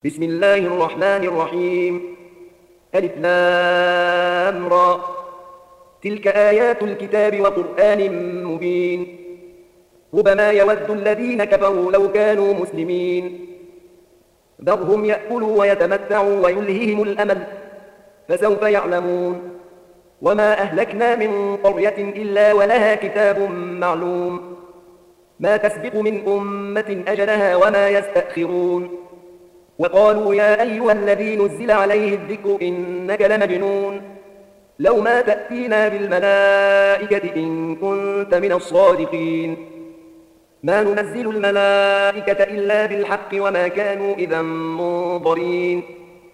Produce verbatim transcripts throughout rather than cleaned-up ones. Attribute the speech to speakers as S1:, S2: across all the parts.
S1: بسم الله الرحمن الرحيم. ألف لام را. تلك آيات الكتاب وقرآن مبين. ربما يود الذين كفروا لو كانوا مسلمين. ذرهم يأكلوا ويتمتعوا ويلههم الأمل فسوف يعلمون. وما أهلكنا من قرية إلا ولها كتاب معلوم. ما تسبق من أمة أجلها وما يستأخرون. وقالوا يا أيها الذي نزل عليه الذكر إنك لمجنون. لو ما تأتينا بالملائكة إن كنت من الصادقين. ما ننزل الملائكة إلا بالحق وما كانوا إذا منظرين.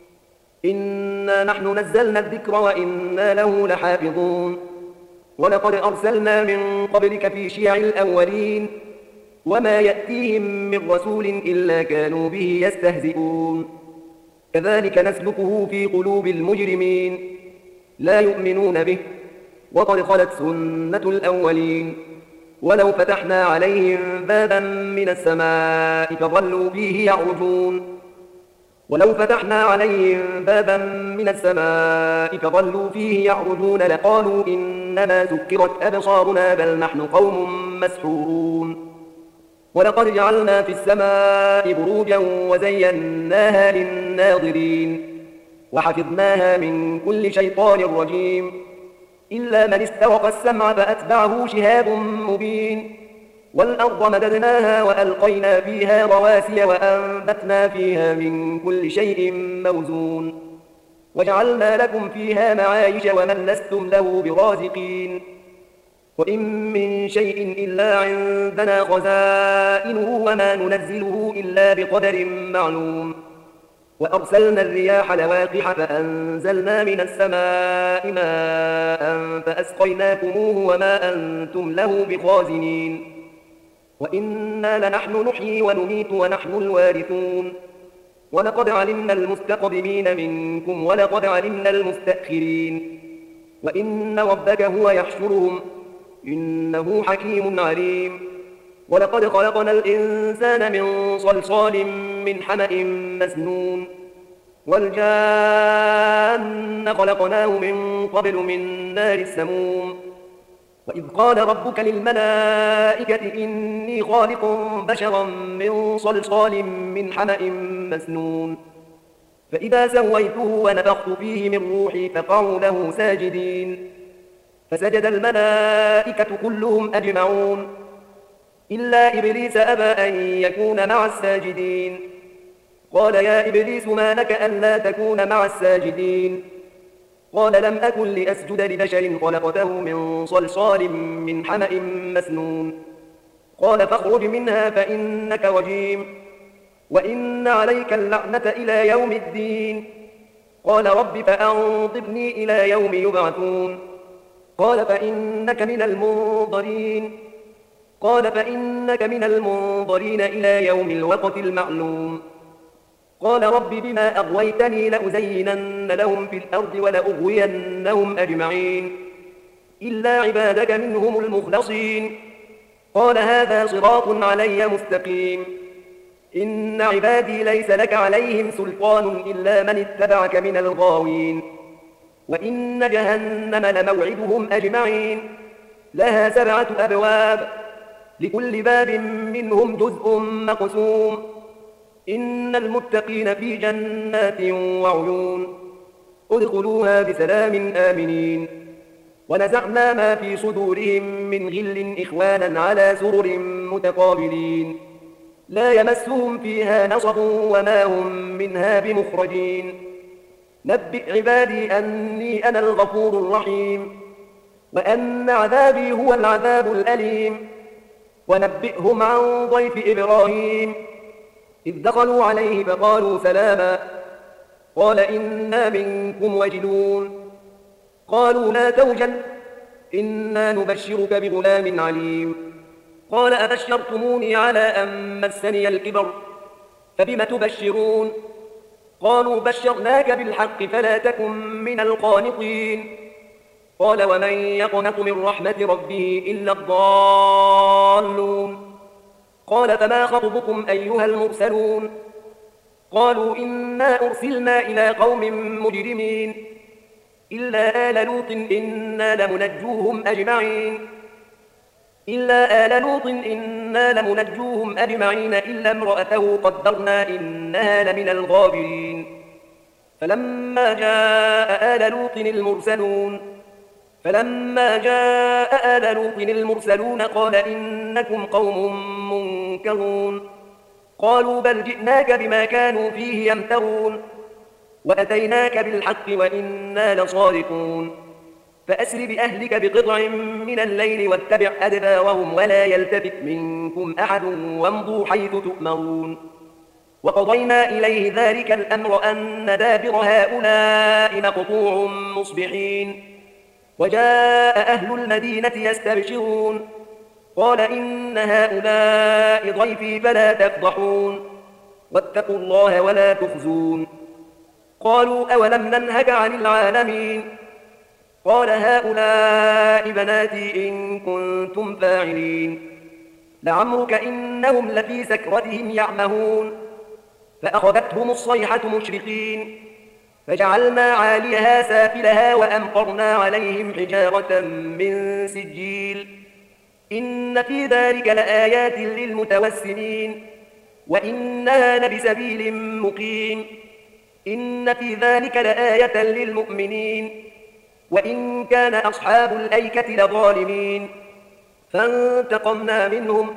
S1: إنا نحن نزلنا الذكر وإنا له لحافظون. ولقد أرسلنا من قبلك في شيع الأولين. وما يأتيهم من رسول إلا كانوا به يستهزئون. كذلك نسلكه في قلوب المجرمين لا يؤمنون به. وقد خلت سنة الأولين. ولو فتحنا عليهم بابا من السماء فظلوا فيه يعرجون ولو فتحنا عليهم بابا من السماء فظلوا فيه يعرجون لقالوا إنما سكرت أبصارنا بل نحن قوم مسحورون. ولقد جعلنا في السماء بروجا وزيناها للناظرين وحفظناها من كل شيطان رجيم إلا من استرق السمع فأتبعه شهاب مبين. والأرض مددناها وألقينا فيها رواسي وأنبتنا فيها من كل شيء موزون. وجعلنا لكم فيها معايش ومن لستم له برازقين. وإن من شيء إلا عندنا خزائنه وما ننزله إلا بقدر معلوم. وأرسلنا الرياح لواقح فأنزلنا من السماء ماء فأسقيناكموه وما أنتم له بخازنين. وإنا لنحن نحيي ونميت ونحن الوارثون. ولقد علمنا المستقدمين منكم ولقد علمنا المستأخرين. وإن ربك هو يحشرهم إنه حكيم عليم. ولقد خلقنا الإنسان من صلصال من حمأ مسنون. والجان خلقناه من قبل من نار السموم. وإذ قال ربك للملائكة إني خالق بشرا من صلصال من حمأ مسنون. فإذا سويته ونفخت فيه من روحي فقعوا له ساجدين. فسجد الملائكة كلهم أجمعون إلا إبليس أبى أن يكون مع الساجدين. قال يا إبليس ما لك ألا تكون مع الساجدين. قال لم أكن لأسجد لبشر خلقته من صلصال من حمأ مسنون. قال فاخرج منها فإنك رجيم وإن عليك اللعنة إلى يوم الدين. قال رب فأنظرني إلى يوم يبعثون. قال فإنك من المنظرين. قال فإنك من المنظرين إلى يوم الوقت المعلوم. قال رب بما أغويتني لأزينن لهم في الأرض ولأغوينهم أجمعين إلا عبادك منهم المخلصين. قال هذا صراط علي مستقيم. إن عبادي ليس لك عليهم سلطان إلا من اتبعك من الغاوين. وإن جهنم لموعدهم أجمعين لها سبعة أبواب لكل باب منهم جزء مقسوم. إن المتقين في جنات وعيون ادخلوها بسلام آمنين. ونزعنا ما في صدورهم من غل إخوانا على سرر متقابلين لا يمسهم فيها نصب وما هم منها بمخرجين. نبئ عبادي أني أنا الغفور الرحيم وأن عذابي هو العذاب الأليم. ونبئهم عن ضيف إبراهيم إذ دخلوا عليه فقالوا سلاما. قال إنا منكم وجلون. قالوا لا توجل إنا نبشرك بغلام عليم. قال أبشرتموني على أن مسني الكبر فبم تبشرون. قالوا بشرناك بالحق فلا تكن من القانطين. قال ومن يقنط من رحمة ربه إلا الضالون. قال فما خطبكم أيها المرسلون قالوا إنا أرسلنا إلى قوم مجرمين إلا آل لوط إنا لمنجوهم أجمعين إلا آل لوط إنا لمنجوهم أجمعين إلا امرأته قدرنا إنها لمن الغابرين فلما جاء آل لوط المرسلون فلما جاء آل لوط المرسلون قال إنكم قوم منكرون قالوا بل جئناك بما كانوا فيه يمترون وأتيناك بالحق وإنا لصادقون فأسر بأهلك بقطع من الليل واتبع أدبارهم ولا يلتفت منكم أحد وامضوا حيث تؤمرون وقضينا إليه ذلك الأمر أن دابر هؤلاء مقطوع مصبحين وجاء أهل المدينة يستبشرون قال إن هؤلاء ضيفي فلا تفضحون واتقوا الله ولا تخزون قالوا أولم ننهك عن العالمين قال هؤلاء بناتي إن كنتم فاعلين لعمرك إنهم لفي سكرتهم يعمهون فأخذتهم الصيحة مشرقين فجعلنا عاليها سافلها وأمطرنا عليهم حجارة من سجيل إن في ذلك لآيات للمتوسمين وإنها لبسبيل مقيم إن في ذلك لآية للمؤمنين وإن كان أصحاب الأيكة لظالمين فانتقمنا منهم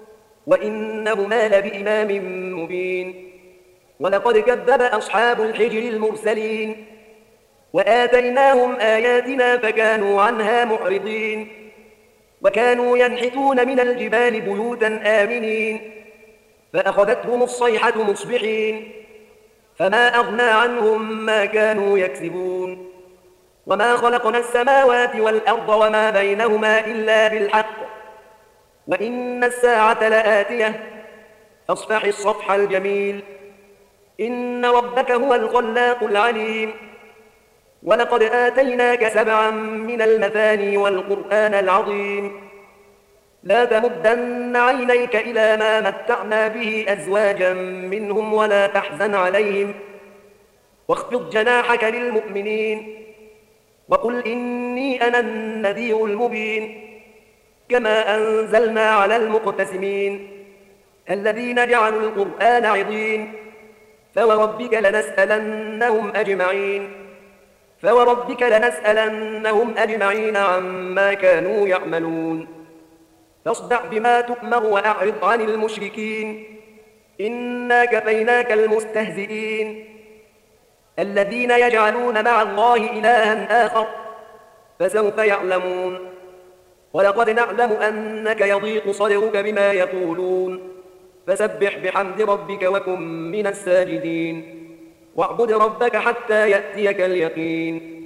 S1: وإنهما لبإمام مبين ولقد كذب أصحاب الحجر المرسلين وآتيناهم آياتنا فكانوا عنها معرضين وكانوا ينحتون من الجبال بيوتا آمنين فأخذتهم الصيحة مصبحين فما أغنى عنهم ما كانوا يكسبون وما خلقنا السماوات والأرض وما بينهما إلا بالحق وإن الساعة لآتية فاصفح الصفح الجميل إن ربك هو الخلاق العليم ولقد آتيناك سبعا من المثاني والقرآن العظيم لا تمدن عينيك إلى ما متعنا به أزواجا منهم ولا تحزن عليهم واخفض جناحك للمؤمنين وقل إني أنا النذير المبين كما أنزلنا على المقتسمين الذين جعلوا القرآن عضين فوربك لنسألنهم أجمعين فوربك لنسألنهم أجمعين عما كانوا يعملون فاصدع بما تؤمر وأعرض عن المشركين إنا كفيناك المستهزئين الذين يجعلون مع الله إلها آخر فسوف يعلمون ولقد نعلم أنك يضيق صدرك بما يقولون فسبح بحمد ربك وكن من الساجدين واعبد ربك حتى يأتيك اليقين